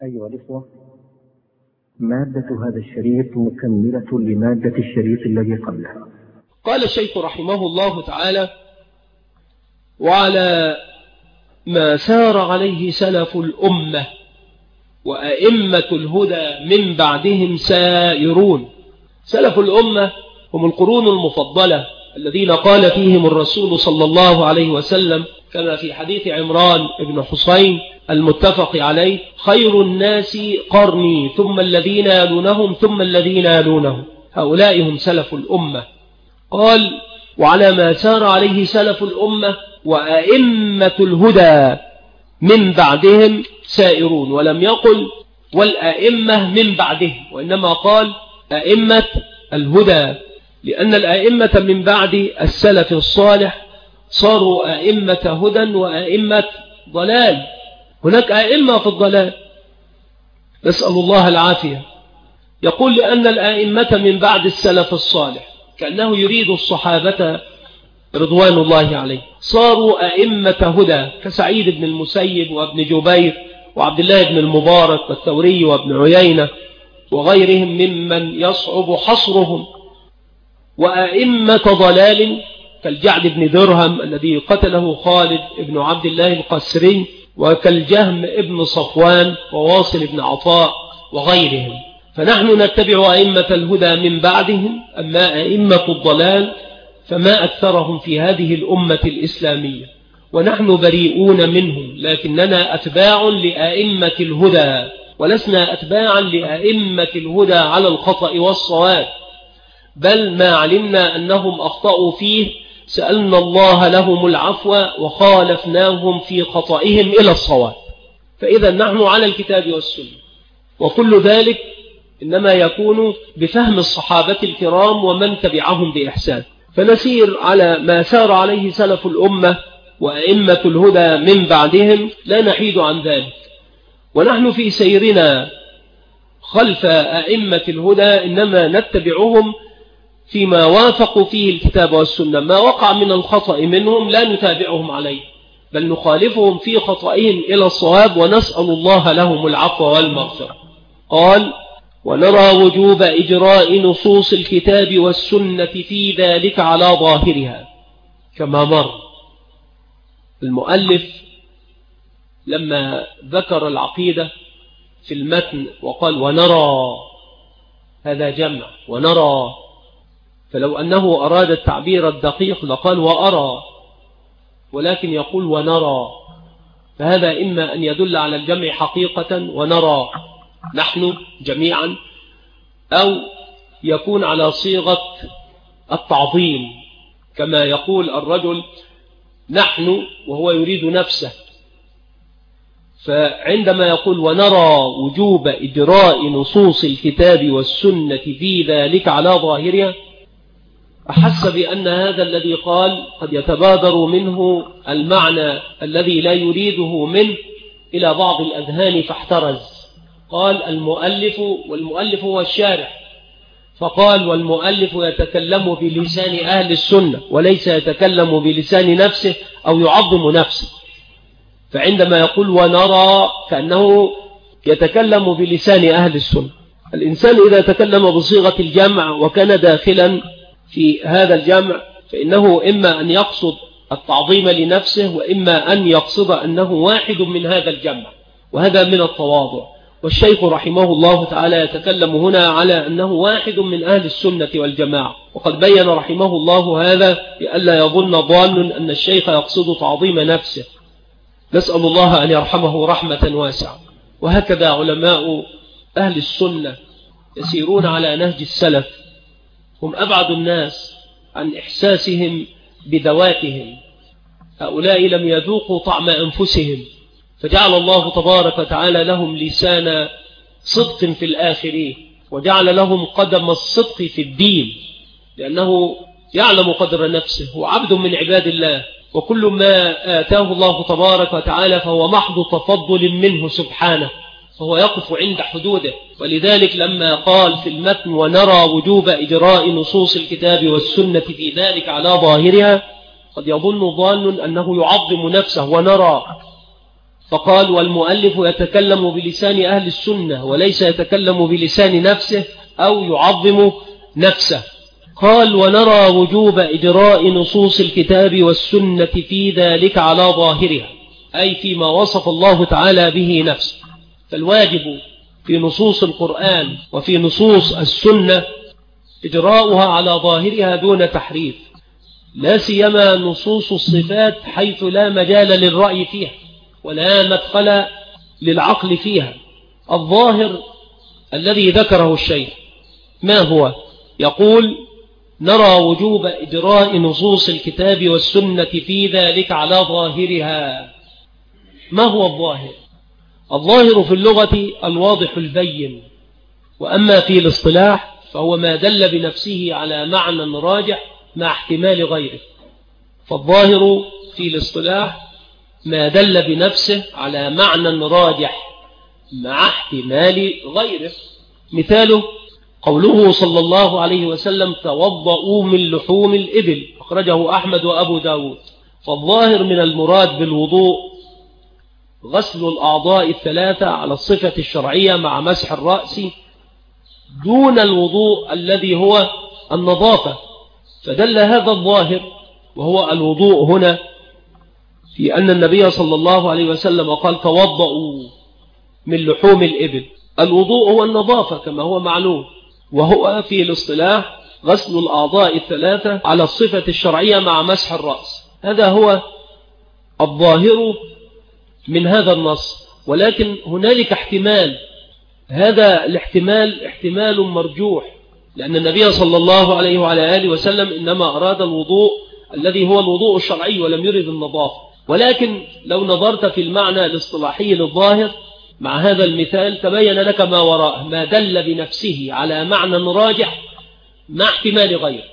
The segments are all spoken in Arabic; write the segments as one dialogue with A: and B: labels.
A: أيها الإخوة، مادة هذا الشريط مكملة لمادة الشريط الذي قبله.
B: قال الشيخ رحمه الله تعالى: وعلى ما سار عليه سلف الأمة وأئمة الهدى من بعدهم سائرون. سلف الأمة هم القرون المفضلة الذين قال فيهم الرسول صلى الله عليه وسلم كما في حديث عمران بن حسين المتفق عليه: خير الناس قرني ثم الذين يلونهم ثم الذين يلونهم. هؤلاء هم سلف الأمة. قال: وعلى ما سار عليه سلف الأمة وأئمة الهدى من بعدهم سائرون، ولم يقل والأئمة من بعدهم، وإنما قال أئمة الهدى، لأن الأئمة من بعد السلف الصالح صاروا أئمة هدى وأئمة ضلال. هناك أئمة في الضلال، نسأل الله العافية. يقول لأن الأئمة من بعد السلف الصالح، كأنه يريد الصحابة رضوان الله عليه، صاروا أئمة هدى كسعيد بن المسيب وابن جبير وعبد الله بن المبارك والثوري وابن عيينة وغيرهم ممن يصعب حصرهم، وأئمة ضلال كالجعد بن درهم الذي قتله خالد بن عبد الله القسري، وكالجهم ابن صفوان وواصل بن عطاء وغيرهم. فنحن نتبع أئمة الهدى من بعدهم، أما أئمة الضلال فما أكثرهم في هذه الأمة الإسلامية، ونحن بريئون منهم، لكننا أتباع لأئمة الهدى ولسنا أتباعا لأئمة الهدى على الخطأ والصواب، بل ما علمنا أنهم أخطأوا فيه سألنا الله لهم العفو وخالفناهم في خطئهم إلى الصواب. فإذا نحن على الكتاب والسنة، وكل ذلك إنما يكون بفهم الصحابة الكرام ومن تبعهم بإحسان. فنسير على ما سار عليه سلف الأمة وأئمة الهدى من بعدهم، لا نحيد عن ذلك. ونحن في سيرنا خلف أئمة الهدى إنما نتبعهم فيما وافقوا فيه الكتاب والسنة، ما وقع من الخطأ منهم لا نتابعهم عليه، بل نخالفهم في خطئهم إلى الصواب، ونسأل الله لهم العفو والمغفرة. قال: ونرى وجوب إجراء نصوص الكتاب والسنة في ذلك على ظاهرها. كما مر المؤلف لما ذكر العقيدة في المتن وقال ونرى، هذا جمع ونرى، فلو أنه أراد التعبير الدقيق لقال وأرى، ولكن يقول ونرى، فهذا إما أن يدل على الجمع حقيقة ونرى نحن جميعا، أو يكون على صيغة التعظيم، كما يقول الرجل نحن وهو يريد نفسه. فعندما يقول ونرى وجوب إجراء نصوص الكتاب والسنة في ذلك على ظاهرها، أحس بأن هذا الذي قال قد يتبادر منه المعنى الذي لا يريده منه إلى بعض الأذهان، فاحترز. قال المؤلف، والمؤلف هو الشارح، فقال والمؤلف يتكلم بلسان أهل السنة وليس يتكلم بلسان نفسه أو يعظم نفسه. فعندما يقول ونرى كأنه يتكلم بلسان أهل السنة. الإنسان إذا تكلم بصيغة الجمع وكان داخلا في هذا الجمع، فإنه إما أن يقصد التعظيم لنفسه، وإما أن يقصد أنه واحد من هذا الجمع، وهذا من التواضع. والشيخ رحمه الله تعالى يتكلم هنا على أنه واحد من أهل السنة والجماعة، وقد بين رحمه الله هذا لئلا يظن ضال أن الشيخ يقصد تعظيم نفسه. نسأل الله أن يرحمه رحمة واسعة. وهكذا علماء أهل السنة يسيرون على نهج السلف، هم أبعد الناس عن إحساسهم بذواتهم. هؤلاء لم يذوقوا طعم أنفسهم، فجعل الله تبارك وتعالى لهم لسان صدق في الآخرين، وجعل لهم قدم الصدق في الدين، لأنه يعلم قدر نفسه، هو عبد من عباد الله، وكل ما آتاه الله تبارك وتعالى فهو محض تفضل منه سبحانه، فهو يقف عند حدوده. ولذلك لما قال في المتن ونرى وجوب إجراء نصوص الكتاب والسنة في ذلك على ظاهرها، قد يظن ضال أنه يعظم نفسه ونرى، فقال والمؤلف يتكلم بلسان أهل السنة وليس يتكلم بلسان نفسه أو يعظم نفسه. قال ونرى وجوب إجراء نصوص الكتاب والسنة في ذلك على ظاهرها، أي فيما وصف الله تعالى به نفسه. فالواجب في نصوص القرآن وفي نصوص السنة إجراؤها على ظاهرها دون تحريف، لا سيما نصوص الصفات حيث لا مجال للرأي فيها ولا مدخل للعقل فيها. الظاهر الذي ذكره الشيخ ما هو؟ يقول نرى وجوب إجراء نصوص الكتاب والسنة في ذلك على ظاهرها. ما هو الظاهر؟ الظاهر في اللغة الواضح البين، وأما في الاصطلاح فهو ما دل بنفسه على معنى راجح مع احتمال غيره. فالظاهر في الاصطلاح ما دل بنفسه على معنى راجح مع احتمال غيره. مثاله قوله صلى الله عليه وسلم توضؤوا من لحوم الإبل، أخرجه أحمد وأبو داود. فالظاهر من المراد بالوضوء غسل الأعضاء الثلاثة على الصفة الشرعية مع مسح الرأس دون الوضوء الذي هو النظافة. فدل هذا الظاهر وهو الوضوء هنا في أن النبي صلى الله عليه وسلم قال توضؤوا من لحوم الإبل. الوضوء هو النظافة كما هو معلوم، وهو في الاصطلاح غسل الأعضاء الثلاثة على الصفة الشرعية مع مسح الرأس. هذا هو الظاهر من هذا النص. ولكن هنالك احتمال، هذا الاحتمال احتمال مرجوح، لأن النبي صلى الله عليه وعلى آله وسلم إنما أراد الوضوء الذي هو الوضوء الشرعي ولم يرد النظافة. ولكن لو نظرت في المعنى الاصطلاحي للظاهر مع هذا المثال تبين لك ما وراءه، ما دل بنفسه على معنى راجح مع احتمال غيره،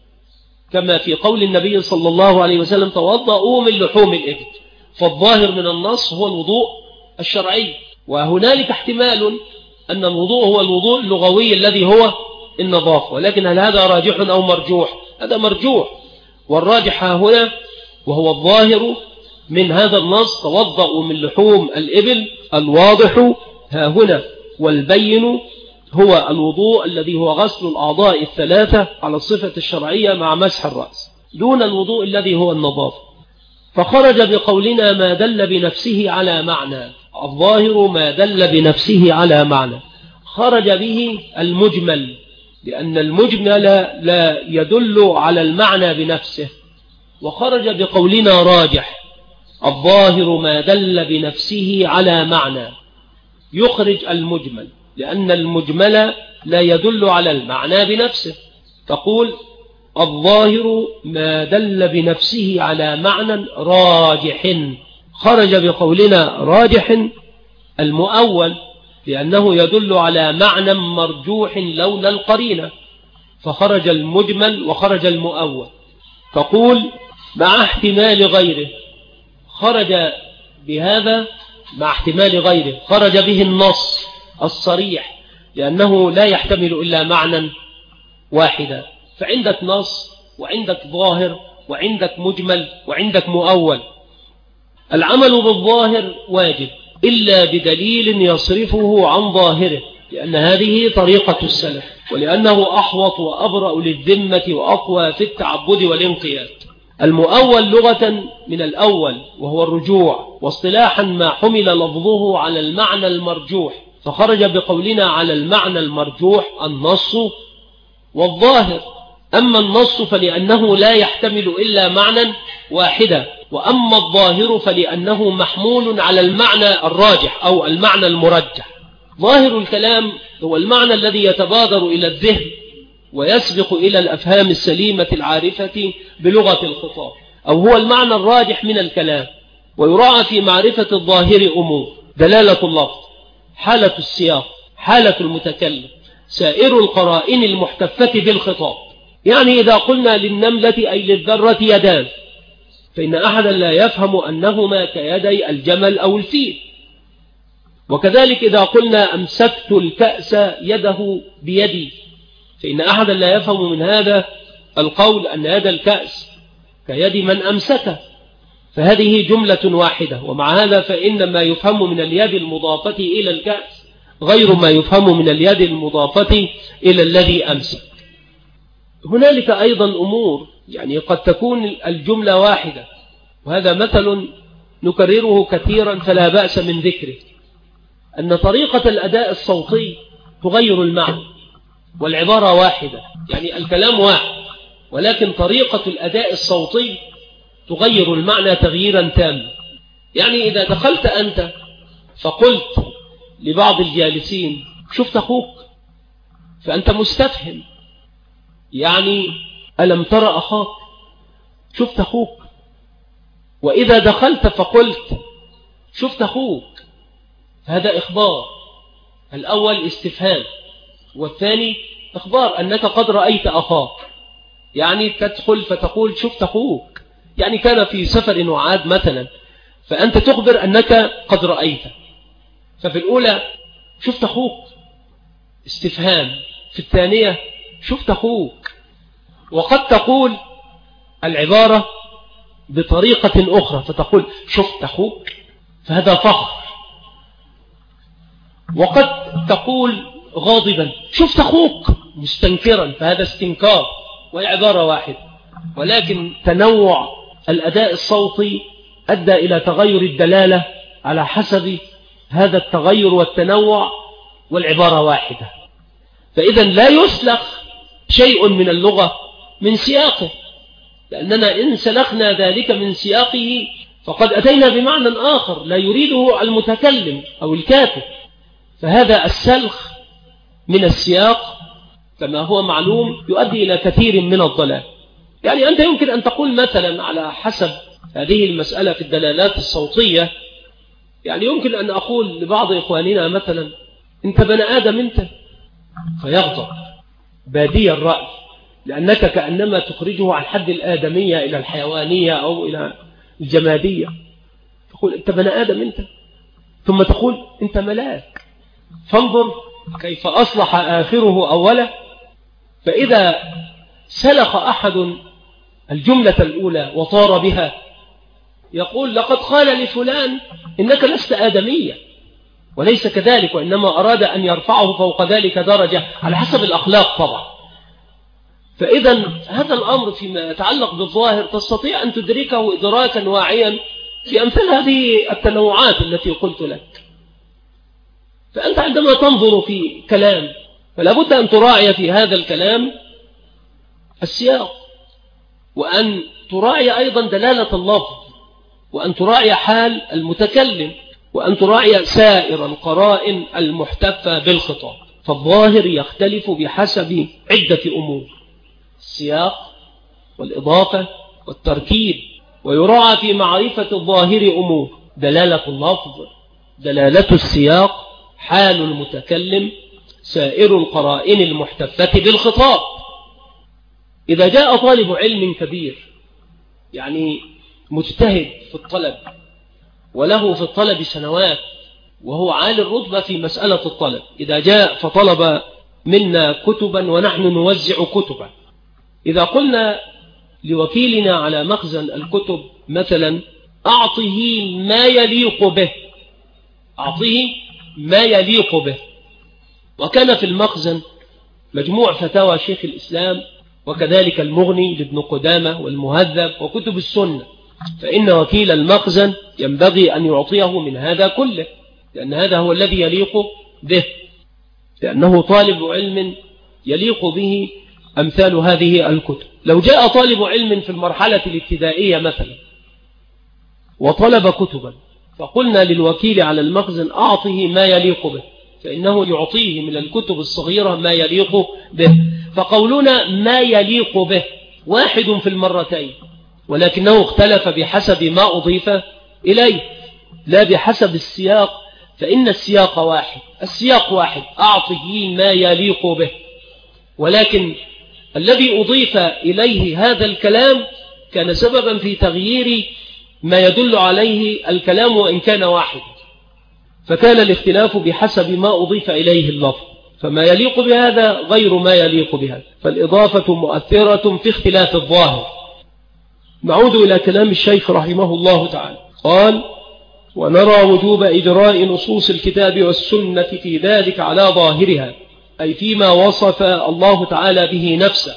B: كما في قول النبي صلى الله عليه وسلم توضؤوا من لحوم الإبل. فالظاهر من النص هو الوضوء الشرعي، وهنالك احتمال أن الوضوء هو الوضوء اللغوي الذي هو النظافة. ولكن هل هذا راجح أو مرجوح؟ هذا مرجوح، والراجح هنا وهو الظاهر من هذا النص توضؤوا من لحوم الإبل. الواضح ها هنا والبين هو الوضوء الذي هو غسل الأعضاء الثلاثة على الصفة الشرعية مع مسح الرأس دون الوضوء الذي هو النظافة. فخرج بقولنا ما دل بنفسه على معنى. الظاهر ما دل بنفسه على معنى، خرج به المجمل، لأن المجمل لا يدل على المعنى بنفسه. وخرج بقولنا راجح. الظاهر ما دل بنفسه على معنى، يخرج المجمل، لأن المجمل لا يدل على المعنى بنفسه. تقول الظاهر ما دل بنفسه على معنى راجح. خرج بقولنا راجح المؤول، لأنه يدل على معنى مرجوح لولا القرينة، فخرج المجمل وخرج المؤول. تقول مع احتمال غيره. خرج بهذا مع احتمال غيره، خرج به النص الصريح، لأنه لا يحتمل إلا معنى واحدا. فعندك نص وعندك ظاهر وعندك مجمل وعندك مؤول. العمل بالظاهر واجب إلا بدليل يصرفه عن ظاهره، لأن هذه طريقة السلف، ولأنه أحوط وأبرأ للذمة وأقوى في التعبد والانقياد. المؤول لغة من الأول وهو الرجوع، واصطلاحا ما حمل لفظه على المعنى المرجوح. فخرج بقولنا على المعنى المرجوح النص والظاهر. أما النص فلأنه لا يحتمل إلا معنى واحدا، وأما الظاهر فلأنه محمول على المعنى الراجح أو المعنى المرجح. ظاهر الكلام هو المعنى الذي يتبادر إلى الذهن ويسبق إلى الأفهام السليمة العارفة بلغة الخطاب، أو هو المعنى الراجح من الكلام. ويراعى في معرفة الظاهر أمور: دلالة اللفظ، حالة السياق، حالة المتكلم، سائر القرائن المحتفة بالخطاب. يعني إذا قلنا للنملة أي للذرة يدان، فإن أحدا لا يفهم أنهما كيدي الجمل أو الفيل. وكذلك إذا قلنا أمسكت الكأس يده بيدي، فإن أحدا لا يفهم من هذا القول أن يد الكأس كيد من أمسكه. فهذه جملة واحدة. ومع هذا فإن ما يفهم من اليد المضافة إلى الكأس غير ما يفهم من اليد المضافة إلى الذي أمسك. هنالك أيضا أمور يعني قد تكون الجملة واحدة، وهذا مثل نكرره كثيرا فلا بأس من ذكره، أن طريقة الأداء الصوتي تغير المعنى، والعبارة واحدة، يعني الكلام واحد، ولكن طريقة الأداء الصوتي تغير المعنى تغييرا تاما. يعني إذا دخلت أنت فقلت لبعض الجالسين شفت أخوك، فأنت مستفهم، يعني ألم ترى أخاك، شفت أخوك. وإذا دخلت فقلت شفت أخوك، هذا إخبار، الأول استفهام، والثاني إخبار أنك قد رأيت أخاك. يعني تدخل فتقول شفت أخوك، يعني كان في سفر وعاد مثلا، فأنت تخبر أنك قد رأيته. ففي الأولى شفت أخوك استفهام، في الثانية شفت أخوك. وقد تقول العبارة بطريقة أخرى فتقول شفت أخوك، فهذا فخر. وقد تقول غاضبا شفت أخوك مستنكرا، فهذا استنكار، والعبارة واحدة، ولكن تنوع الأداء الصوتي أدى إلى تغير الدلالة على حسب هذا التغير والتنوع، والعبارة واحدة. فإذا لا يسلخ شيء من اللغة من سياقه، لأننا إن سلخنا ذلك من سياقه فقد أتينا بمعنى آخر لا يريده المتكلم أو الكاتب. فهذا السلخ من السياق كما هو معلوم يؤدي إلى كثير من الضلال. يعني أنت يمكن أن تقول مثلا على حسب هذه المسألة في الدلالات الصوتية، يعني يمكن أن أقول لبعض إخواننا مثلا أنت بني آدم أنت، فيغضب بادي الرأي، لأنك كأنما تخرجه عن حد الآدمية إلى الحيوانية أو إلى الجمادية. تقول أنت بني آدم أنت، ثم تقول أنت ملاك، فانظر كيف أصلح آخره أوله. فإذا سلخ أحد الجملة الأولى وطار بها يقول لقد قال لفلان إنك لست آدمية، وليس كذلك، وإنما أراد أن يرفعه فوق ذلك درجة على حسب الأخلاق طبعا. فإذا هذا الأمر فيما يتعلق بالظاهر تستطيع أن تدركه إدراكا واعيا في أمثال هذه التنوعات التي قلت لك. فأنت عندما تنظر في كلام فلا بد أن تراعي في هذا الكلام السياق، وأن تراعي أيضا دلالة اللفظ، وأن تراعي حال المتكلم، وأن تراعي سائر القرائن المحتفة بالخطاب. فالظاهر يختلف بحسب عدة أمور: السياق والإضافة والتركيب. ويراعى في معرفة الظاهر أمور: دلالة اللفظ، دلالة السياق، حال المتكلم، سائر القرائن المحتفة بالخطاب. إذا جاء طالب علم كبير يعني مجتهد في الطلب وله في الطلب سنوات وهو عالي الرتبة في مسألة الطلب، إذا جاء فطلب منا كتبا ونحن نوزع كتبا، إذا قلنا لوكيلنا على مخزن الكتب مثلا أعطه ما يليق به، أعطه ما يليق به، وكان في المخزن مجموع فتاوى شيخ الإسلام وكذلك المغني لابن قدامة والمهذب وكتب السنة، فإن وكيل المخزن ينبغي أن يعطيه من هذا كله، لأن هذا هو الذي يليق به، لأنه طالب علم يليق به أمثال هذه الكتب. لو جاء طالب علم في المرحلة الابتدائية مثلا وطلب كتبا، فقلنا للوكيل على المخزن أعطه ما يليق به، فإنه يعطيه من الكتب الصغيرة ما يليق به. فقولنا ما يليق به واحد في المرتين، ولكنه اختلف بحسب ما أضيف إليه لا بحسب السياق، فإن السياق واحد، السياق واحد، أعطه ما يليق به، ولكن الذي أضيف إليه هذا الكلام كان سببا في تغيير ما يدل عليه الكلام وإن كان واحد، فكان الاختلاف بحسب ما أضيف إليه اللفظ، فما يليق بهذا غير ما يليق بهذا، فالإضافة مؤثرة في اختلاف الظاهر. نعود إلى كلام الشيخ رحمه الله تعالى. قال: ونرى وجوب إجراء نصوص الكتاب والسنة في ذلك على ظاهرها، أي فيما وصف الله تعالى به نفسه.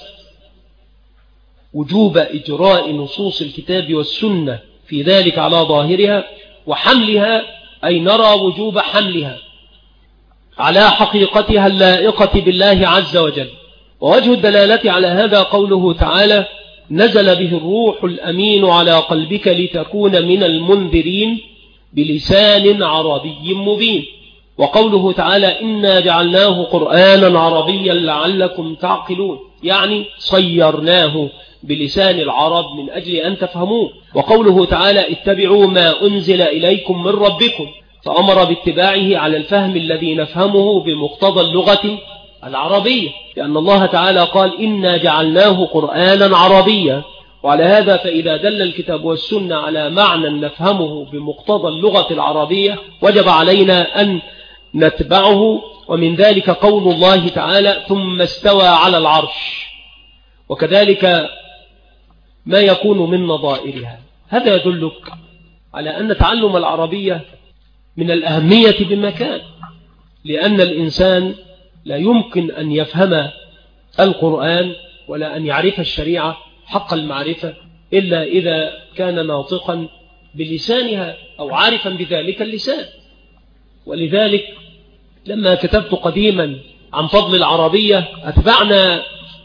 B: وجوب إجراء نصوص الكتاب والسنة في ذلك على ظاهرها وحملها، أي نرى وجوب حملها على حقيقتها اللائقة بالله عز وجل. ووجه الدلالة على هذا قوله تعالى: نزل به الروح الأمين على قلبك لتكون من المنذرين بلسان عربي مبين. وقوله تعالى: إنا جعلناه قرآنا عربيا لعلكم تعقلون، يعني صيرناه بلسان العرب من أجل أن تفهموه. وقوله تعالى: اتبعوا ما أنزل إليكم من ربكم، فأمر باتباعه على الفهم الذي نفهمه بمقتضى اللغة العربية، لأن الله تعالى قال: إنا جعلناه قرآنا عربيا. وعلى هذا فإذا دل الكتاب والسنة على معنى نفهمه بمقتضى اللغة العربية وجب علينا أن نتبعه. ومن ذلك قول الله تعالى: ثم استوى على العرش، وكذلك ما يكون من نظائرها. هذا يدلك على أن تعلم العربية من الأهمية بمكان، لأن الإنسان لا يمكن أن يفهم القرآن ولا أن يعرف الشريعة حق المعرفة إلا إذا كان ناطقا بلسانها أو عارفا بذلك اللسان. ولذلك لما كتبت قديما عن فضل العربية أتبعنا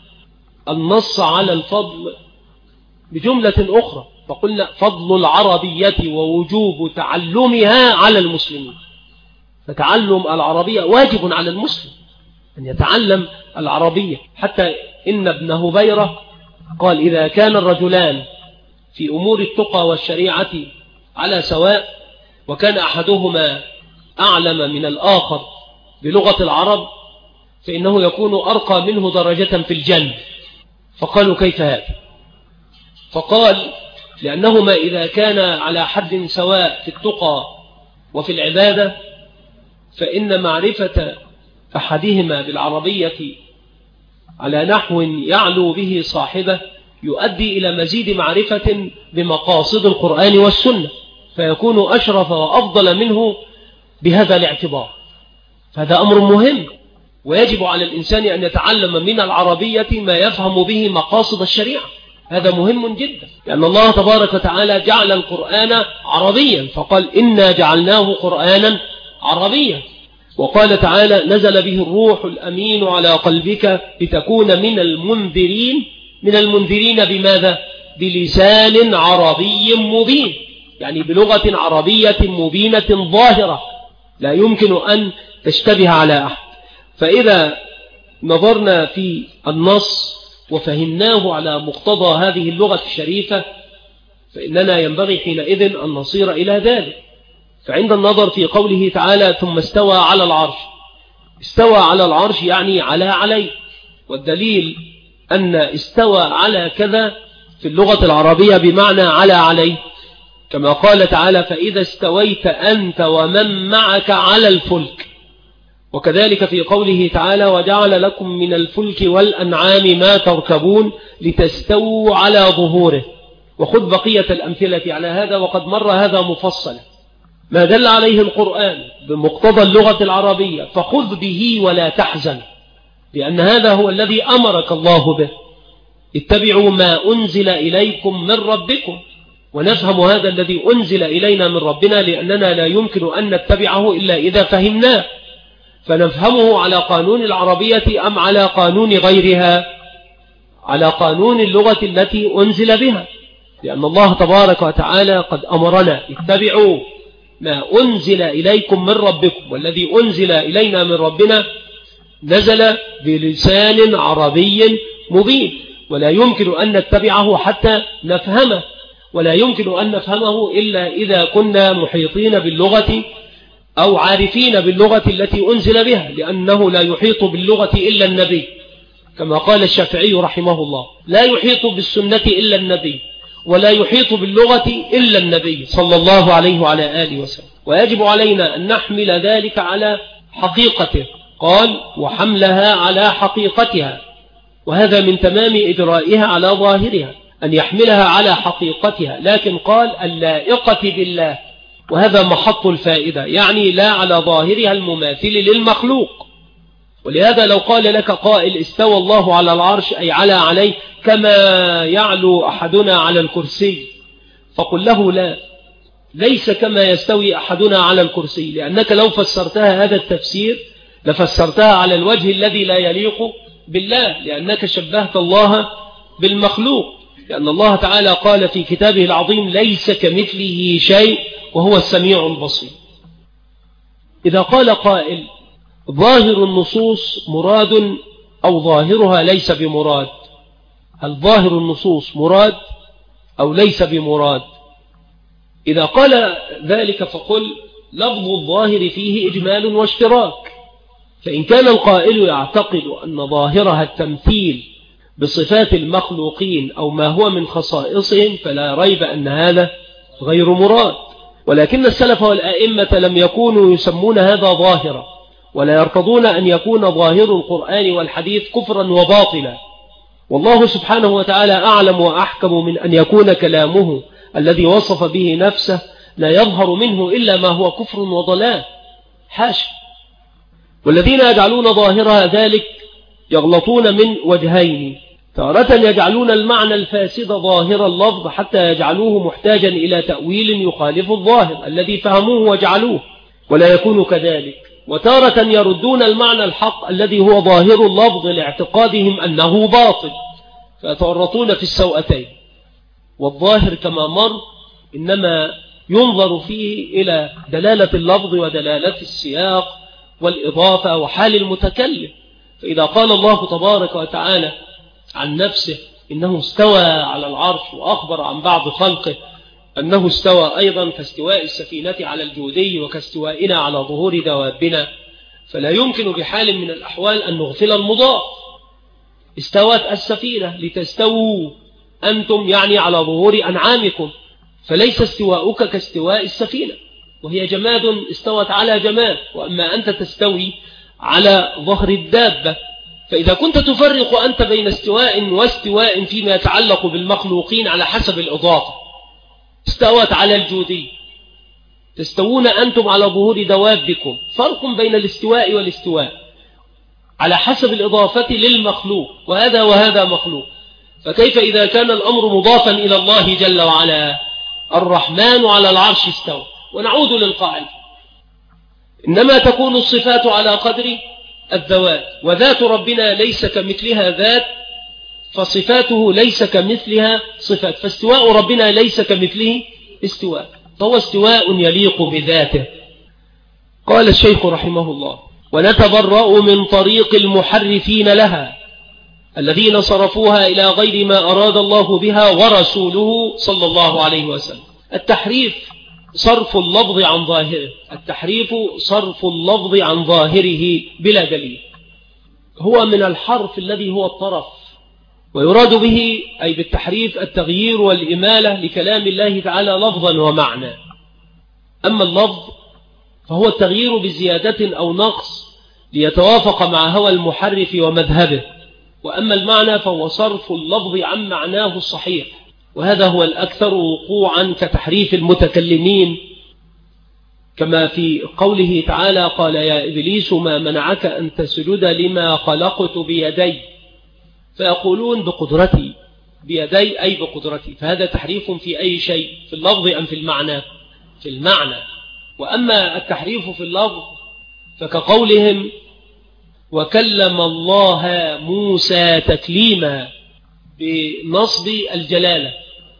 B: النص على الفضل بجملة أخرى، فقلنا: فضل العربية ووجوب تعلمها على المسلمين. فتعلم العربية واجب على المسلم أن يتعلم العربية، حتى إن ابن هبيرة قال: إذا كان الرجلان في أمور التقى والشريعة على سواء، وكان أحدهما أعلم من الآخر بلغة العرب، فإنه يكون أرقى منه درجة في الجنة. فقالوا: كيف هذا؟ فقال: لأنهما إذا كان على حد سواء في التقى وفي العبادة، فإن معرفة أحدهما بالعربية على نحو يعلو به صاحبه يؤدي إلى مزيد معرفة بمقاصد القرآن والسنة، فيكون أشرف وأفضل منه بهذا الاعتبار. فهذا أمر مهم، ويجب على الإنسان أن يتعلم من العربية ما يفهم به مقاصد الشريعة. هذا مهم جدا، لأن الله تبارك وتعالى جعل القرآن عربيا، فقال: إنا جعلناه قرآنا عربيا. وقال تعالى: نزل به الروح الأمين على قلبك لتكون من المنذرين. من المنذرين بماذا؟ بلسان عربي مبين، يعني بلغة عربية مبينة ظاهرة لا يمكن أن تشتبه على أحد. فإذا نظرنا في النص وفهمناه على مقتضى هذه اللغة الشريفة، فإننا ينبغي حينئذ أن نصير إلى ذلك. فعند النظر في قوله تعالى: ثم استوى على العرش، استوى على العرش يعني عليه، والدليل أن استوى على كذا في اللغة العربية بمعنى عليه، كما قال تعالى: فإذا استويت أنت ومن معك على الفلك. وكذلك في قوله تعالى: وجعل لكم من الفلك والأنعام ما تركبون لتستووا على ظهوره. وخذ بقية الأمثلة على هذا، وقد مر هذا مفصلا. ما دل عليه القرآن بمقتضى اللغة العربية فخذ به ولا تحزن، لأن هذا هو الذي أمرك الله به. اتبعوا ما أنزل إليكم من ربكم. ونفهم هذا الذي أنزل إلينا من ربنا، لأننا لا يمكن أن نتبعه إلا إذا فهمناه، فنفهمه على قانون العربية أم على قانون غيرها؟ على قانون اللغة التي أنزل بها، لأن الله تبارك وتعالى قد أمرنا: اتبعوا ما أنزل إليكم من ربكم. والذي أنزل إلينا من ربنا نزل بلسان عربي مبين، ولا يمكن أن نتبعه حتى نفهمه، ولا يمكن أن نفهمه إلا إذا كنا محيطين باللغة أو عارفين باللغة التي أنزل بها، لأنه لا يحيط باللغة إلا النبي، كما قال الشافعي رحمه الله: لا يحيط بالسنة إلا النبي، ولا يحيط باللغة إلا النبي صلى الله عليه وعلى آله وسلم. ويجب علينا أن نحمل ذلك على حقيقته. قال: وحملها على حقيقتها، وهذا من تمام إجرائها على ظاهرها، أن يحملها على حقيقتها، لكن قال اللائقة بالله، وهذا محط الفائدة، يعني لا على ظاهرها المماثل للمخلوق. ولهذا لو قال لك قائل استوى الله على العرش أي عليه كما يعلو أحدنا على الكرسي، فقل له لا، ليس كما يستوي أحدنا على الكرسي، لأنك لو فسرتها هذا التفسير لفسرتها على الوجه الذي لا يليق بالله، لأنك شبهت الله بالمخلوق، لأن الله تعالى قال في كتابه العظيم ليس كمثله شيء وهو السميع البصير. إذا قال قائل ظاهر النصوص مراد أو ظاهرها ليس بمراد، هل ظاهر النصوص مراد أو ليس بمراد؟ إذا قال ذلك فقل لفظ الظاهر فيه إجمال واشتراك، فإن كان القائل يعتقد أن ظاهرها التمثيل بصفات المخلوقين أو ما هو من خصائصهم فلا ريب أن هذا غير مراد. ولكن السلف والأئمة لم يكونوا يسمون هذا ظاهرا، ولا يرتضون أن يكون ظاهر القرآن والحديث كفرا وباطلا. والله سبحانه وتعالى أعلم وأحكم من أن يكون كلامه الذي وصف به نفسه لا يظهر منه إلا ما هو كفر وضلال، حاشا. والذين يجعلون ظاهرها ذلك يغلطون من وجهين: تارة يجعلون المعنى الفاسد ظاهر اللفظ حتى يجعلوه محتاجا إلى تأويل يخالف الظاهر الذي فهموه وجعلوه، ولا يكون كذلك. وتارة يردون المعنى الحق الذي هو ظاهر اللفظ لاعتقادهم أنه باطل، فيتورطون في السوءتين. والظاهر كما مر إنما ينظر فيه إلى دلالة اللفظ ودلالة السياق والإضافة وحال المتكلم. فإذا قال الله تبارك وتعالى عن نفسه إنه استوى على العرش، وأخبر عن بعض خلقه أنه استوى أيضا كاستواء السفينة على الجودي وكاستوائنا على ظهور دوابنا، فلا يمكن بحال من الأحوال أن نغفل المضاف. استوت السفينة لتستووا أنتم، يعني على ظهور أنعامكم، فليس استواؤك كاستواء السفينة، وهي جماد استوت على جماد، وأما أنت تستوي على ظهر الدابة. فإذا كنت تفرق أنت بين استواء واستواء فيما يتعلق بالمخلوقين على حسب الإضافة، استوت على الجودي، تستوون أنتم على ظهور دوابكم، فرق بين الاستواء والاستواء على حسب الإضافة للمخلوق، وهذا وهذا مخلوق. فكيف إذا كان الأمر مضافا إلى الله جل وعلا؟ الرحمن على العرش استوى. ونعود للقاعدة، إنما تكون الصفات على قدر الذوات، وذات ربنا ليس كمثلها ذات، فصفاته ليس كمثلها صفات، فاستواء ربنا ليس كمثله استواء، فهو استواء يليق بذاته. قال الشيخ رحمه الله: ونتبرأ من طريق المحرفين لها الذين صرفوها إلى غير ما أراد الله بها ورسوله صلى الله عليه وسلم. التحريف صرف اللفظ عن ظاهره، التحريف صرف اللفظ عن ظاهره بلا دليل، هو من الحرف الذي هو الطرف، ويراد به أي بالتحريف التغيير والإمالة لكلام الله تعالى لفظا ومعنى. أما اللفظ فهو التغيير بزيادة أو نقص ليتوافق مع هوى المحرف ومذهبه، وأما المعنى فهو صرف اللفظ عن معناه الصحيح، وهذا هو الأكثر وقوعا كتحريف المتكلمين، كما في قوله تعالى: قال يا إبليس ما منعك أن تسجد لما خلقت بيدي، فيقولون بقدرتي، بيدي أي بقدرتي، فهذا تحريف في أي شيء، في اللفظ أم في المعنى؟ في المعنى. وأما التحريف في اللفظ فكقولهم وكلم الله موسى تكليما بنصب الجلالة،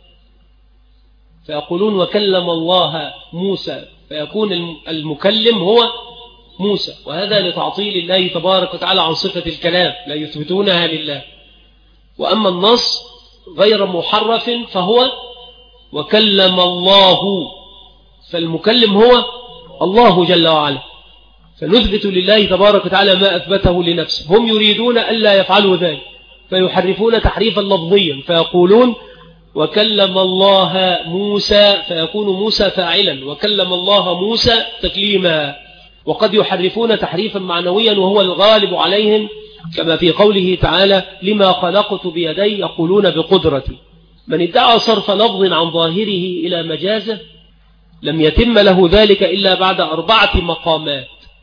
B: فيقولون وكلم الله موسى، فيكون المكلم هو موسى، وهذا لتعطيل الله تبارك وتعالى عن صفة الكلام، لا يثبتونها لله. وأما النص غير محرف فهو وكلم الله، فالمكلم هو الله جل وعلا، فنثبت لله تبارك وتعالى ما أثبته لنفسه. هم يريدون ألا يفعلوا ذلك، فيحرفون تحريفا لفظيا، فيقولون وكلم الله موسى، فيكون موسى فاعلا، وكلم الله موسى تكليما. وقد يحرفون تحريفا معنويا وهو الغالب عليهم، كما في قوله تعالى لما خلقت بيدي، يقولون بقدرتي، من ادعى صرف لفظ عن ظاهره إلى مجازه لم يتم له ذلك إلا بعد 4 مقامات.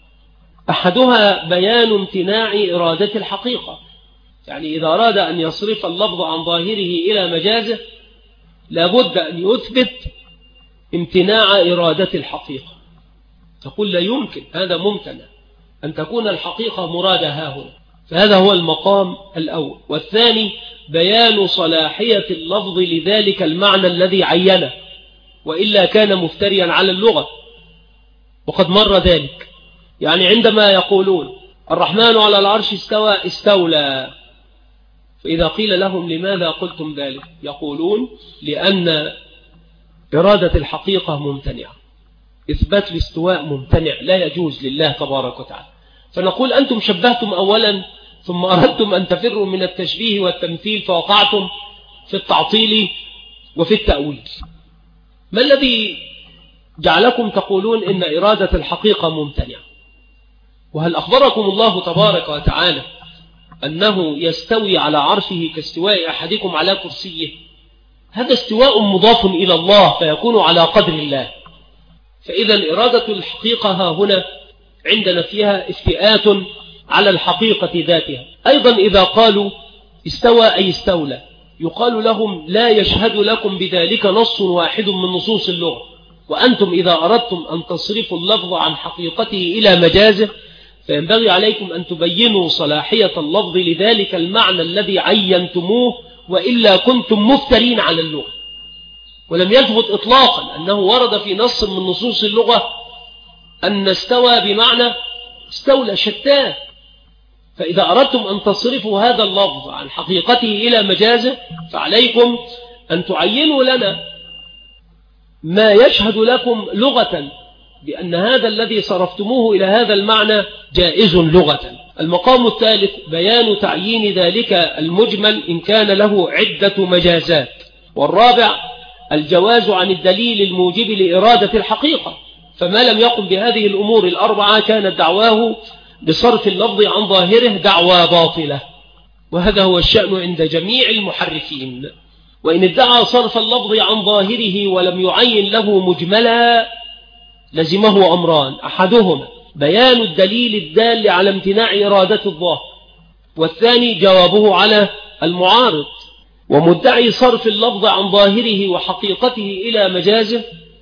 B: أحدها بيان امتناع إرادة الحقيقة، يعني إذا أراد أن يصرف اللفظ عن ظاهره إلى مجازه لابد أن يثبت امتناع إرادة الحقيقة. تقول لا يمكن، هذا ممتنع أن تكون الحقيقة مرادة هاهنا، فهذا هو المقام الأول. والثاني بيان صلاحية اللفظ لذلك المعنى الذي عينه، وإلا كان مفتريا على اللغة، وقد مر ذلك. يعني عندما يقولون الرحمن على العرش استوى استولى، فإذا قيل لهم لماذا قلتم ذلك يقولون لأن إرادة الحقيقة ممتنعة، إثبات الاستواء ممتنع، لا يجوز لله تبارك وتعالى. فنقول أنتم شبهتم أولا ثم أردتم أن تفروا من التشبيه والتمثيل فوقعتم في التعطيل وفي التأويل. ما الذي جعلكم تقولون إن إرادة الحقيقة ممتنعة؟ وهل أخبركم الله تبارك وتعالى أنه يستوي على عرشه كاستواء أحدكم على كرسيه؟ هذا استواء مضاف إلى الله فيكون على قدر الله. فإذا إرادة الحقيقة ها هنا عندنا فيها افتئات على الحقيقة ذاتها. أيضا إذا قالوا استوى أي استولى يقال لهم لا يشهد لكم بذلك نص واحد من نصوص اللغة، وأنتم إذا أردتم أن تصرفوا اللفظ عن حقيقته إلى مجازه فينبغي عليكم أن تبينوا صلاحية اللفظ لذلك المعنى الذي عينتموه، وإلا كنتم مفترين على اللغة. ولم يثبت إطلاقا أنه ورد في نص من نصوص اللغة أن استوى بمعنى استولى، شتان. فإذا أردتم أن تصرفوا هذا اللفظ عن حقيقته إلى مجازه فعليكم أن تعينوا لنا ما يشهد لكم لغة بأن هذا الذي صرفتموه إلى هذا المعنى جائز لغة. المقام الثالث بيان تعيين ذلك المجمل إن كان له عدة مجازات. والرابع الجواز عن الدليل الموجب لإرادة الحقيقة، فما لم يقم بهذه الأمور الأربعة كانت دعواه بصرف اللفظ عن ظاهره دعوى باطلة، وهذا هو الشأن عند جميع المحرفين. وإن ادعى صرف اللفظ عن ظاهره ولم يعين له مجملا لزمه أمران: أحدهما بيان الدليل الدال على امتناع إرادة الظاهر، والثاني جوابه على المعارض. ومدعي صرف اللفظ عن ظاهره وحقيقته إلى مجازه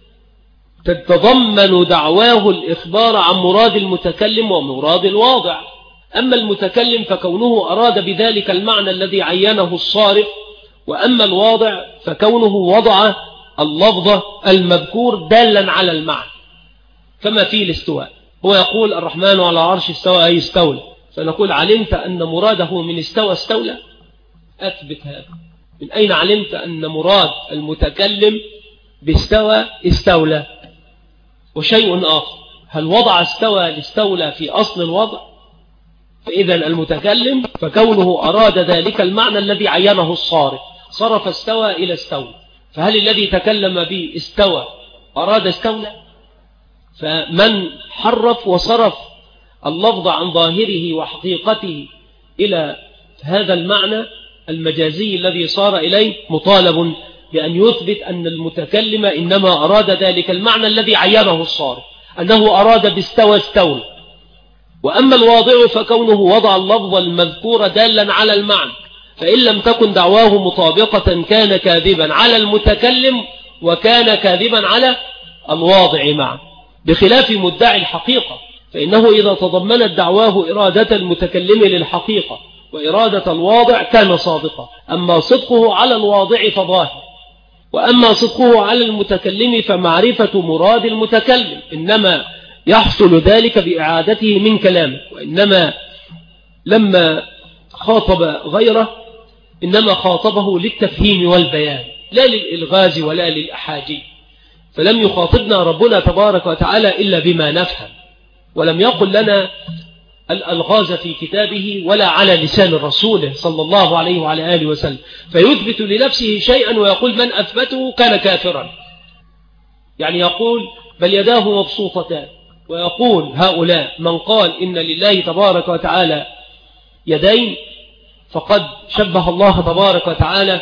B: تتضمن دعواه الإخبار عن مراد المتكلم ومراد الواضع. أما المتكلم فكونه أراد بذلك المعنى الذي عينه الصارف، وأما الواضع فكونه وضع اللفظ المذكور دالا على المعنى، كما في الاستواء. هو يقول الرحمن على عرش استوى أي استولى، فنقول علمت أن مراده من استوى استولى؟ أثبت هذا. من أين علمت أن مراد المتكلم باستوى استولى؟ وشيء آخر، هل وضع استوى لاستولى في أصل الوضع؟ فإذا المتكلم فكونه أراد ذلك المعنى الذي عينه الصارف صرف استوى إلى استولى، فهل الذي تكلم به استوى أراد استولى؟ فمن حرف وصرف اللفظ عن ظاهره وحقيقته إلى هذا المعنى المجازي الذي صار إليه مطالب بأن يثبت أن المتكلم إنما أراد ذلك المعنى الذي عينه الصارف، أنه أراد باستوى استولى. وأما الواضع فكونه وضع اللفظ المذكور دالا على المعنى، فإن لم تكن دعواه مطابقة كان كاذبا على المتكلم وكان كاذبا على الواضع معه، بخلاف مدعي الحقيقة، فإنه إذا تضمنت دعواه إرادة المتكلم للحقيقة وإرادة الواضع كان صادقا. أما صدقه على الواضع فظاهر، وأما صدقه على المتكلم فمعرفة مراد المتكلم، إنما يحصل ذلك بإعادته من كلامه. وإنما لما خاطب غيره إنما خاطبه للتفهيم والبيان لا للإلغاز ولا للأحاجي. فلم يخاطبنا ربنا تبارك وتعالى إلا بما نفهم، ولم يقل لنا الألغاز في كتابه ولا على لسان الرسول صلى الله عليه وعلى آله وسلم، فيثبت لنفسه شيئا ويقول من أثبته كان كافرا. يعني يقول بل يداه مبسوطتان، ويقول هؤلاء من قال إن لله تبارك وتعالى يدين فقد شبه الله تبارك وتعالى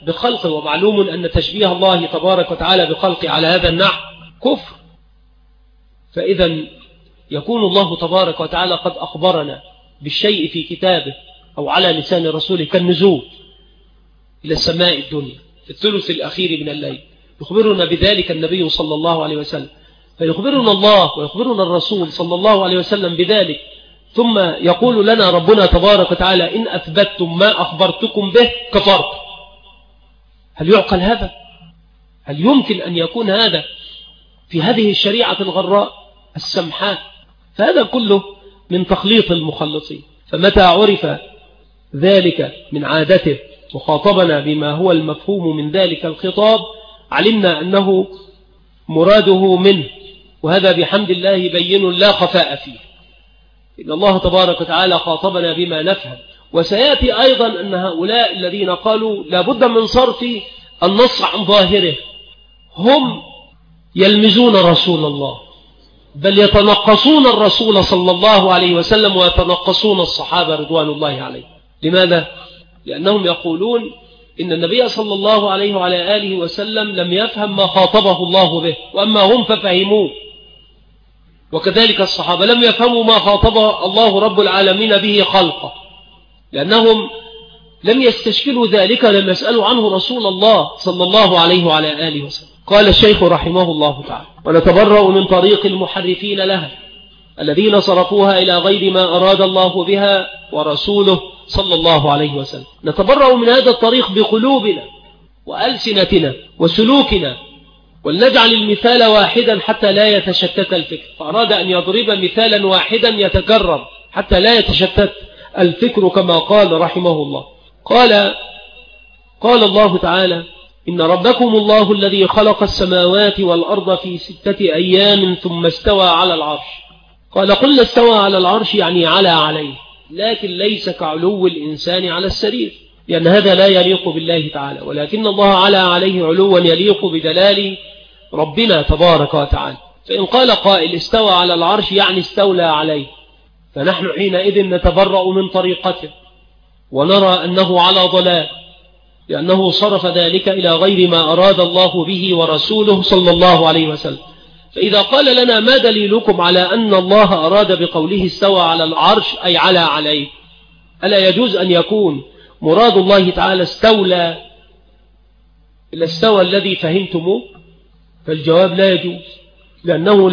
B: بخلقه، ومعلوم أن تشبيه الله تبارك وتعالى بخلقه على هذا النحو كفر. فإذا يكون الله تبارك وتعالى قد أخبرنا بالشيء في كتابه أو على لسان رسوله كالنزول إلى السماء الدنيا في الثلث الأخير من الليل، يخبرنا بذلك النبي صلى الله عليه وسلم، فيخبرنا الله ويخبرنا الرسول صلى الله عليه وسلم بذلك، ثم يقول لنا ربنا تبارك وتعالى إن أثبتتم ما أخبرتكم به كفرت. هل يعقل هذا؟ هل يمكن أن يكون هذا في هذه الشريعة الغراء السمحاء؟ فهذا كله من تخليط المخلطين. فمتى عرف ذلك من عادته وخاطبنا بما هو المفهوم من ذلك الخطاب علمنا أنه مراده منه، وهذا بحمد الله بين لا خفاء فيه، إن الله تبارك وتعالى خاطبنا بما نفهم. وسيأتي أيضا أن هؤلاء الذين قالوا لابد من صرف النص عن ظاهره هم يلمزون رسول الله، بل يتنقصون الرسول صلى الله عليه وسلم ويتنقصون الصحابة رضوان الله عليهم. لماذا؟ لأنهم يقولون إن النبي صلى الله عليه وعلى آله وسلم لم يفهم ما خاطبه الله به، وأما هم ففهموه، وكذلك الصحابة لم يفهموا ما خاطب الله رب العالمين به خلقه، لأنهم لم يستشكلوا ذلك، لم يسألوا عنه رسول الله صلى الله عليه وعلى آله وسلم. قال الشيخ رحمه الله تعالى: ونتبرأ من طريق المحرفين لها الذين صرفوها إلى غير ما أراد الله بها ورسوله صلى الله عليه وسلم. نتبرأ من هذا الطريق بقلوبنا وألسنتنا وسلوكنا، ولنجعل المثال واحدا حتى لا يتشتت الفكر. فأراد أن يضرب مثالا واحدا يتكرر حتى لا يتشتت الفكر، كما قال رحمه الله. قال الله تعالى: إن ربكم الله الذي خلق السماوات والأرض في 6 أيام ثم استوى على العرش. قال: قلنا استوى على العرش يعني عليه، لكن ليس كعلو الإنسان على السرير، لأن هذا لا يليق بالله تعالى، ولكن الله عليه علوا يليق بدلال ربنا تبارك وتعالى. فإن قال قائل استوى على العرش يعني استولى عليه، فنحن حينئذ نتبرأ من طريقته ونرى أنه على ضلال، لأنه صرف ذلك إلى غير ما أراد الله به ورسوله صلى الله عليه وسلم. فإذا قال لنا ما دليلكم على أن الله أراد بقوله استوى على العرش أي عليه، ألا يجوز أن يكون مراد الله تعالى استولى إلى استوى الذي فهمتموه؟ فالجواب لا يجوز، لأنه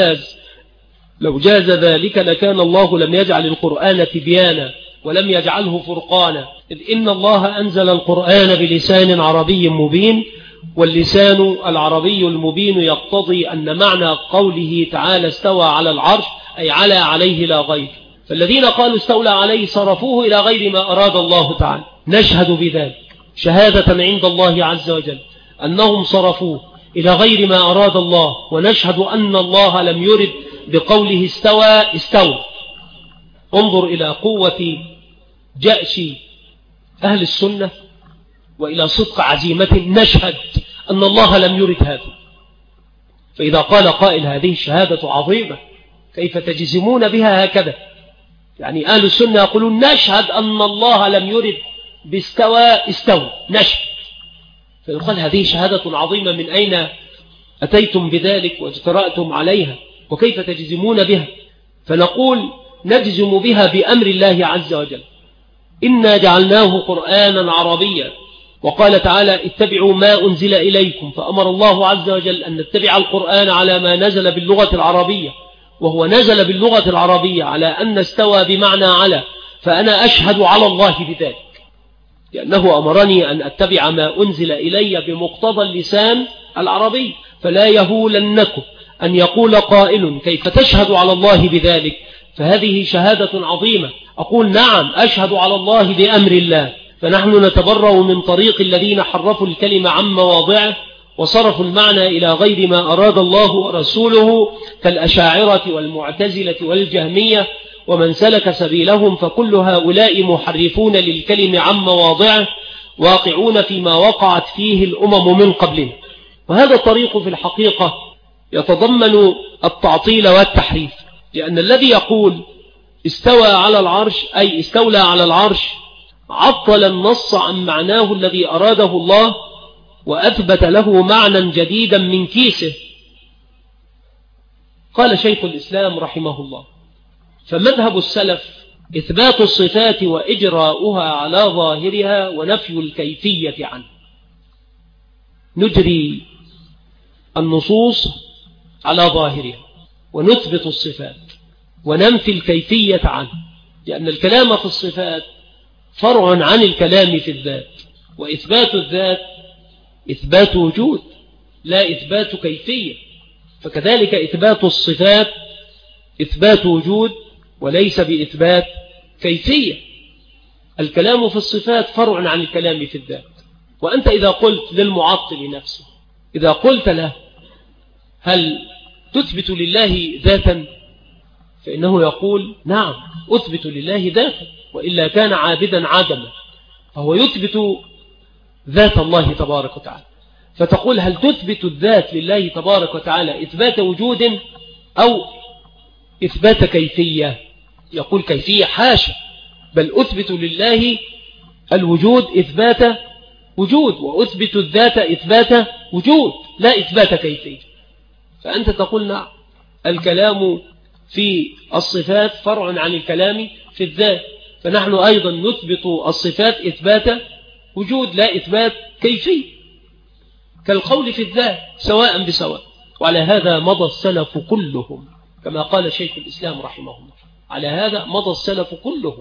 B: لو جاز ذلك لكان الله لم يجعل القرآن تبيانا ولم يجعله فرقانا، إذ إن الله أنزل القرآن بلسان عربي مبين، واللسان العربي المبين يقتضي أن معنى قوله تعالى استوى على العرش أي عليه لا غير. فالذين قالوا استولى عليه صرفوه إلى غير ما أراد الله تعالى. نشهد بذلك شهادة عند الله عز وجل أنهم صرفوه إلى غير ما أراد الله، ونشهد أن الله لم يرد بقوله استوى. انظر إلى قوة جأش أهل السنة وإلى صدق عزيمة، نشهد أن الله لم يرد هذا. فإذا قال قائل هذه الشهادة عظيمة كيف تجزمون بها هكذا؟ يعني أهل السنة يقولون نشهد أن الله لم يرد باستوى نشهد. فيقال هذه شهادة عظيمة، من أين أتيتم بذلك واجترأتم عليها وكيف تجزمون بها؟ فنقول نجزم بها بأمر الله عز وجل، إنا جعلناه قرآنا عربيا، وقال تعالى اتبعوا ما أنزل إليكم، فأمر الله عز وجل أن نتبع القرآن على ما نزل باللغة العربية، وهو نزل باللغة العربية على أن استوى بمعنى على، فأنا أشهد على الله بذلك، لأنه أمرني أن أتبع ما أنزل إلي بمقتضى اللسان العربي. فلا يهولنكم أن يقول قائل كيف تشهد على الله بذلك؟ فهذه شهادة عظيمة. أقول نعم أشهد على الله بأمر الله. فنحن نتبرأ من طريق الذين حرفوا الكلمة عن مواضعه وصرفوا المعنى إلى غير ما أراد الله ورسوله، كالأشاعرة والمعتزلة والجهمية ومن سلك سبيلهم، فكل هؤلاء محرفون للكلم عن مواضعه، واقعون فيما وقعت فيه الأمم من قبلهم. وهذا الطريق في الحقيقة يتضمن التعطيل والتحريف، لأن الذي يقول استوى على العرش أي استولى على العرش عطل النص عن معناه الذي أراده الله وأثبت له معنى جديدا من كيسه. قال شيخ الإسلام رحمه الله: فمذهب السلف إثبات الصفات وإجراؤها على ظاهرها ونفي الكيفية عنه. نجري النصوص على ظاهرها ونثبت الصفات وننفي الكيفية عنه، لأن الكلام في الصفات فرع عن الكلام في الذات، وإثبات الذات إثبات وجود لا إثبات كيفية، فكذلك إثبات الصفات إثبات وجود وليس بإثبات كيفية. الكلام في الصفات فرع عن الكلام في الذات. وأنت إذا قلت للمعطل نفسه، إذا قلت له: هل تثبت لله ذاتا؟ فإنه يقول: نعم أثبت لله ذاتا، وإلا كان عابدا عدما، فهو يثبت ذات الله تبارك وتعالى. فتقول: هل تثبت الذات لله تبارك وتعالى إثبات وجود أو إثبات كيفية؟ يقول: كيفية حاشا، بل أثبت لله الوجود إثبات وجود، وأثبت الذات إثبات وجود لا إثبات كيفية. فأنت تقول: نعم الكلام في الصفات فرع عن الكلام في الذات، فنحن أيضا نثبت الصفات إثبات وجود لا إثبات كيفية، كالقول في الذات سواء بسواء. وعلى هذا مضى السلف كلهم، كما قال شيخ الإسلام رحمه الله، على هذا مضى السلف كلهم.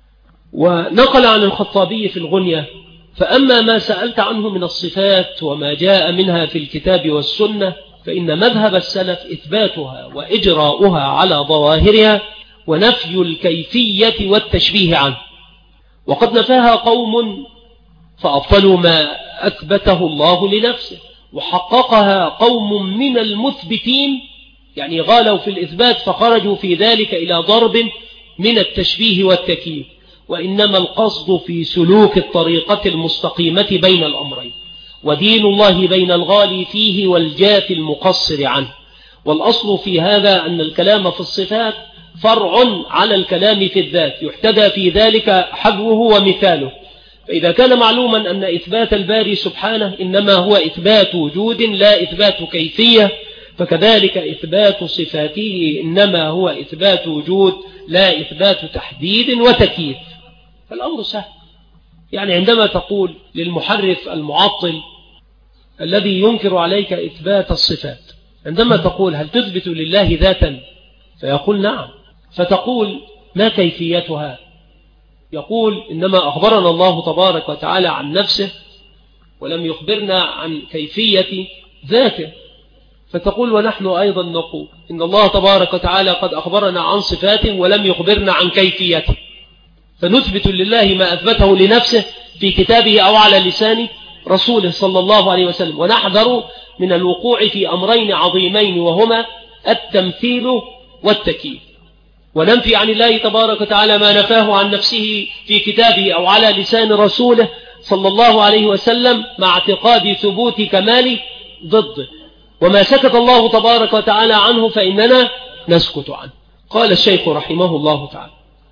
B: ونقل عن الخطابي في الغنية: فأما ما سألت عنه من الصفات وما جاء منها في الكتاب والسنة فإن مذهب السلف إثباتها وإجراؤها على ظواهرها ونفي الكيفية والتشبيه عنه، وقد نفاها قوم فأبطلوا ما أثبته الله لنفسه، وحققها قوم من المثبتين، يعني غالوا في الإثبات فخرجوا في ذلك إلى ضرب من التشبيه والتكييف. وإنما القصد في سلوك الطريقة المستقيمة بين الأمرين، ودين الله بين الغالي فيه والجاف المقصر عنه. والأصل في هذا أن الكلام في الصفات فرع على الكلام في الذات، يحتدى في ذلك حذوه ومثاله. فإذا كان معلوما أن إثبات الباري سبحانه إنما هو إثبات وجود لا إثبات كيفية، فكذلك إثبات صفاته إنما هو إثبات وجود لا إثبات تحديد وتكييف. فالأمر سهل. يعني عندما تقول للمحرف المعطل الذي ينكر عليك إثبات الصفات، عندما تقول: هل تثبت لله ذاتا؟ فيقول: نعم. فتقول: ما كيفيتها؟ يقول: إنما أخبرنا الله تبارك وتعالى عن نفسه ولم يخبرنا عن كيفية ذاته. فتقول: ونحن أيضا نقول إن الله تبارك وتعالى قد أخبرنا عن صفات ولم يخبرنا عن كيفيته، فنثبت لله ما أثبته لنفسه في كتابه أو على لسان رسوله صلى الله عليه وسلم، ونحذر من الوقوع في أمرين عظيمين وهما التمثيل والتكييف. وننفي عن الله تبارك وتعالى ما نفاه عن نفسه في كتابه أو على لسان رسوله صلى الله عليه وسلم مع اعتقاد ثبوت كمال ضده، وما سكت الله تبارك وتعالى عنه فإننا نسكت عنه. قال الشيخ رحمه الله تعالى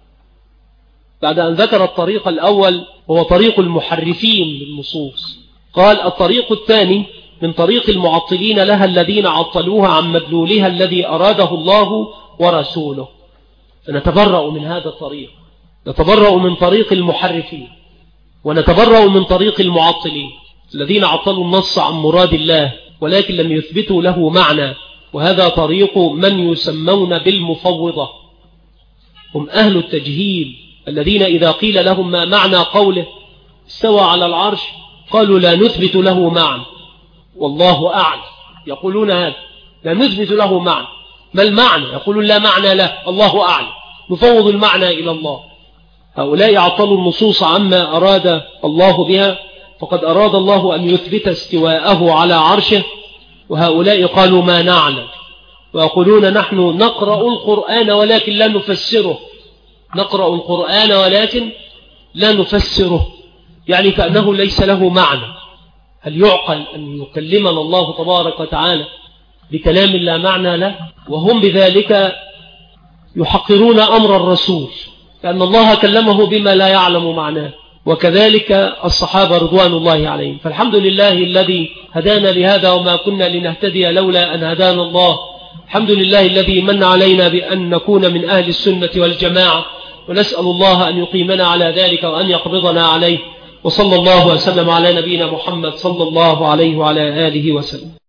B: بعد أن ذكر الطريق الأول هو طريق المحرفين للنصوص، قال: الطريق الثاني من طريق المعطلين لها الذين عطلوها عن مدلولها الذي أراده الله ورسوله. فنتبرأ من هذا الطريق، نتبرأ من طريق المحرفين ونتبرأ من طريق المعطلين الذين عطلوا النص عن مراد الله ولكن لم يثبتوا له معنى. وهذا طريق من يسمون بالمفوضة، هم أهل التجهيل الذين إذا قيل لهم ما معنى قوله استوى على العرش قالوا: لا نثبت له معنى والله أعلم. يقولون هذا: لا نثبت له معنى. ما المعنى؟ يقولون: لا معنى له، الله أعلم، نفوض المعنى إلى الله. هؤلاء عطلوا النصوص عما أراد الله بها، فقد أراد الله أن يثبت استواءه على عرشه، وهؤلاء قالوا: ما نعلم. ويقولون: نحن نقرأ القرآن ولكن لا نفسره، نقرأ القرآن ولكن لا نفسره، يعني كأنه ليس له معنى. هل يعقل أن يكلمنا الله تبارك وتعالى بكلام لا معنى له؟ وهم بذلك يحقرون أمر الرسول، لأن الله كلمه بما لا يعلم معناه، وكذلك الصحابة رضوان الله عليهم. فالحمد لله الذي هدانا لهذا وما كنا لنهتدي لولا أن هدانا الله. الحمد لله الذي من علينا بأن نكون من أهل السنة والجماعة، ونسأل الله أن يقيمنا على ذلك وأن يقبضنا عليه. وصلى الله وسلم على نبينا محمد صلى الله عليه وعلى آله وسلم.